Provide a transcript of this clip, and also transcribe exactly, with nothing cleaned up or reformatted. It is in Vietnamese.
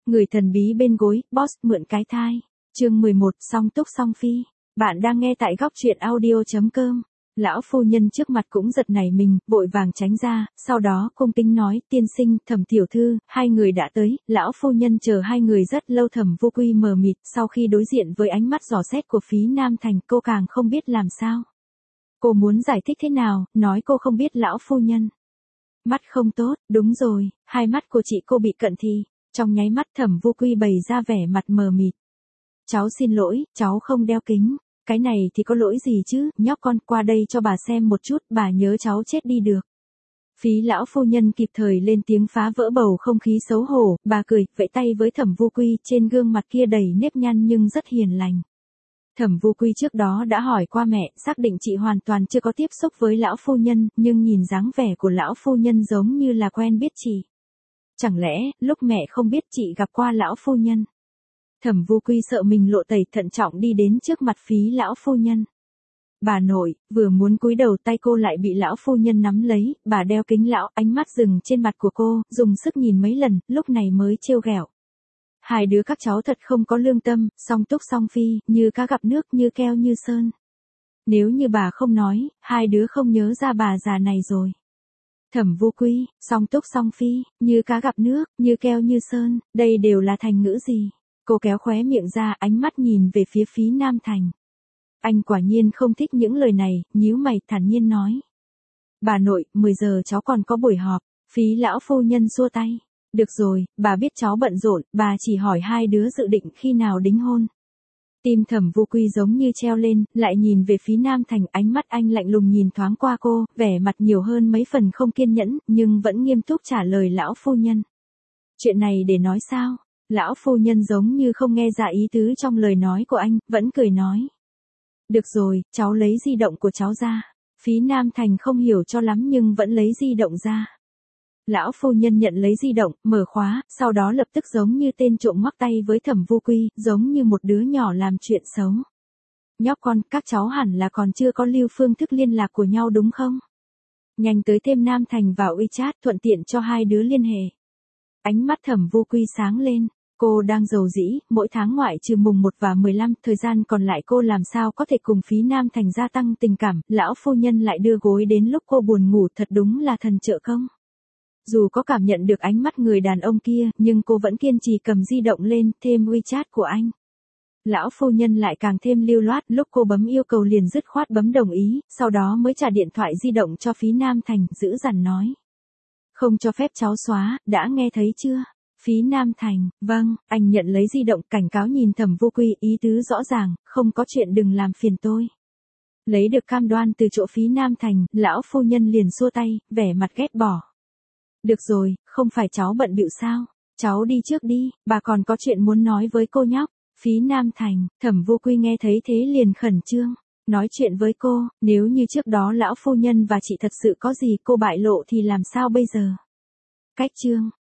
Người thần bí bên gối, boss mượn cái thai. Chương mười một, song túc song phi. Bạn đang nghe tại góc truyện audio chấm com. Lão phu nhân trước mặt cũng giật nảy mình, vội vàng tránh ra, sau đó cung kính nói, tiên sinh, Thẩm tiểu thư, hai người đã tới. Lão phu nhân chờ hai người rất lâu. Thẩm Vô Quy mờ mịt, sau khi đối diện với ánh mắt dò xét của phí Nam Thành, cô càng không biết làm sao. Cô muốn giải thích thế nào, nói cô không biết lão phu nhân. Mắt không tốt, đúng rồi, hai mắt của chị cô bị cận thị. Trong nháy mắt Thẩm Vô Quy bày ra vẻ mặt mờ mịt. Cháu xin lỗi, cháu không đeo kính. Cái này thì có lỗi gì chứ, nhóc con, qua đây cho bà xem một chút, bà nhớ cháu chết đi được. Phí lão phu nhân kịp thời lên tiếng phá vỡ bầu không khí xấu hổ, bà cười, vẫy tay với Thẩm Vô Quy, trên gương mặt kia đầy nếp nhăn nhưng rất hiền lành. Thẩm Vô Quy trước đó đã hỏi qua mẹ, xác định chị hoàn toàn chưa có tiếp xúc với lão phu nhân, nhưng nhìn dáng vẻ của lão phu nhân giống như là quen biết chị. Chẳng lẽ, lúc mẹ không biết chị gặp qua lão phu nhân? Thẩm Vô Quy sợ mình lộ tẩy, thận trọng đi đến trước mặt phí lão phu nhân. Bà nội, vừa muốn cúi đầu tay cô lại bị lão phu nhân nắm lấy, bà đeo kính lão, ánh mắt dừng trên mặt của cô, dùng sức nhìn mấy lần, lúc này mới trêu ghẹo. Hai đứa các cháu thật không có lương tâm, song túc song phi, như cá gặp nước, như keo như sơn. Nếu như bà không nói, hai đứa không nhớ ra bà già này rồi. Thẩm Vô Quy, song túc song phi, như cá gặp nước, như keo như sơn, đây đều là thành ngữ gì? Cô kéo khóe miệng ra, ánh mắt nhìn về phía phí Nam Thành. Anh quả nhiên không thích những lời này, nhíu mày, thản nhiên nói. Bà nội, mười giờ cháu còn có buổi họp. Phí lão phu nhân xua tay. Được rồi, bà biết cháu bận rộn, bà chỉ hỏi hai đứa dự định khi nào đính hôn. Tim Thẩm Vô Quy giống như treo lên, lại nhìn về phí Nam Thành, ánh mắt anh lạnh lùng nhìn thoáng qua cô, vẻ mặt nhiều hơn mấy phần không kiên nhẫn, nhưng vẫn nghiêm túc trả lời lão phu nhân. Chuyện này để nói sao? Lão phu nhân giống như không nghe ra ý tứ trong lời nói của anh, vẫn cười nói. Được rồi, cháu lấy di động của cháu ra. Phí Nam Thành không hiểu cho lắm nhưng vẫn lấy di động ra. Lão phu nhân nhận lấy di động, mở khóa, sau đó lập tức giống như tên trộm ngoắc tay với Thẩm Vô Quy, giống như một đứa nhỏ làm chuyện xấu. Nhóc con, các cháu hẳn là còn chưa có lưu phương thức liên lạc của nhau đúng không? Nhanh tới thêm Nam Thành vào WeChat, thuận tiện cho hai đứa liên hệ. Ánh mắt Thẩm Vô Quy sáng lên. Cô đang giàu dĩ, mỗi tháng ngoại trừ mùng một và mười lăm, thời gian còn lại cô làm sao có thể cùng phí Nam Thành gia tăng tình cảm, lão phu nhân lại đưa gối đến lúc cô buồn ngủ, thật đúng là thần trợ công. Dù có cảm nhận được ánh mắt người đàn ông kia, nhưng cô vẫn kiên trì cầm di động lên, thêm WeChat của anh. Lão phu nhân lại càng thêm lưu loát, lúc cô bấm yêu cầu liền dứt khoát bấm đồng ý, sau đó mới trả điện thoại di động cho phí Nam Thành, dữ dằn nói. Không cho phép cháu xóa, đã nghe thấy chưa? Phí Nam Thành, vâng, anh nhận lấy di động, cảnh cáo nhìn Thẩm Vô Quy, ý tứ rõ ràng, không có chuyện đừng làm phiền tôi. Lấy được cam đoan từ chỗ phí Nam Thành, lão phu nhân liền xua tay, vẻ mặt ghét bỏ. Được rồi, không phải cháu bận bịu sao? Cháu đi trước đi, bà còn có chuyện muốn nói với cô nhóc. Phí Nam Thành, Thẩm Vô Quy nghe thấy thế liền khẩn trương. Nói chuyện với cô, nếu như trước đó lão phu nhân và chị thật sự có gì cô bại lộ thì làm sao bây giờ? Cách chương.